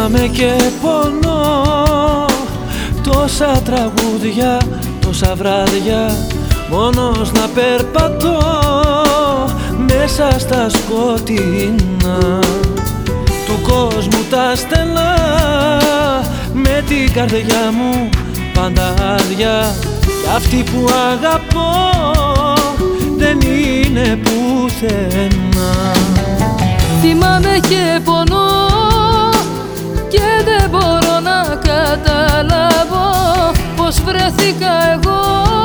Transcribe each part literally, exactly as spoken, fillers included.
Θυμάμαι και πονώ, τόσα τραγούδια, τόσα βράδια, μόνος να περπατώ μέσα στα σκοτεινά του κόσμου τα στενά, με την καρδιά μου πάντα άδεια, κι αυτή που αγαπώ δεν είναι πουθενά. Θυμάμαι και πονώ και δεν μπορώ να καταλάβω πως βρέθηκα εγώ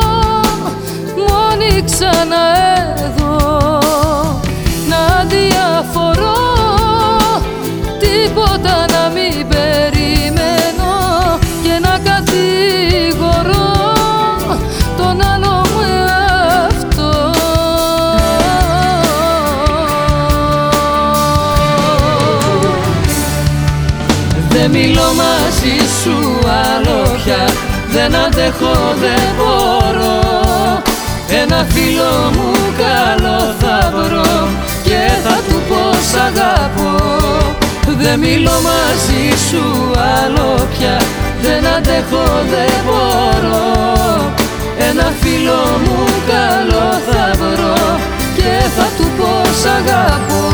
μόνη ξανά εδώ, να διαφορώ, τίποτα να μην περιμένω και να κατηγορώ τον άλλο μου εαυτό. Δεν μιλώ μαζί σου άλλο πια, δεν αντέχω, δεν μπορώ, ένα φίλο μου καλό θα βρω και θα του πω σ' αγαπώ. Δεν μιλώ μαζί σου άλλο πια, δεν αντέχω, δεν μπορώ, ένα φίλο μου καλό θα βρω και θα του πω σ' αγαπώ.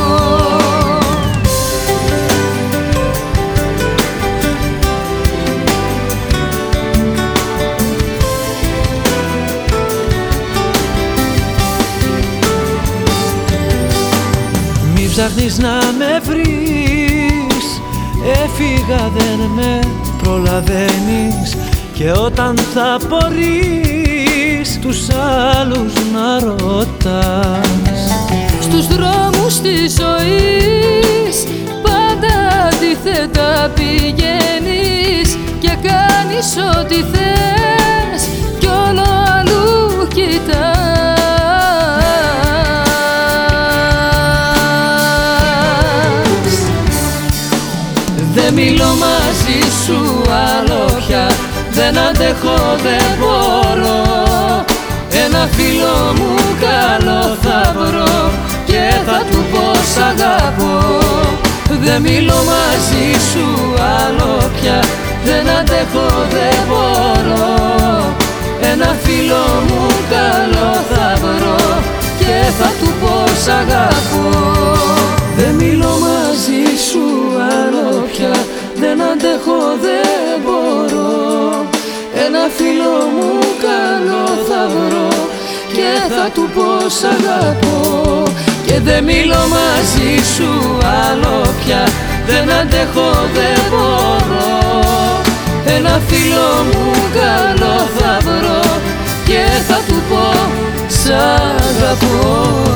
Ψάχνεις να με βρεις, έφυγα δεν με προλαβαίνεις, και όταν θα απορείς τους άλλους να ρωτάς. Στους δρόμους της ζωής πάντα αντίθετα πηγαίνεις και κάνεις ό,τι θες κι όλο αλλού κοιτάς. Δεν μιλώ μαζί σου άλλο πια, δεν αντέχω, δεν μπορώ, ένα φίλο μου καλό θα βρω και θα του πω σ' αγαπώ. Δεν μιλώ μαζί σου άλλο πια, δεν αντέχω, δεν μπορώ, ένα φίλο μου καλό θα βρω και θα του πω σ' αγαπώ. Δεν μιλώ μαζί σου άλλο πια, δεν αντέχω, δεν μπορώ, ένα φίλο μου καλό θα βρω και θα του πω σ' αγαπώ. Και δεν μιλώ μαζί σου άλλο πια, δεν αντέχω, δεν μπορώ, ένα φίλο μου καλό θα βρω και θα του πω σ' αγαπώ.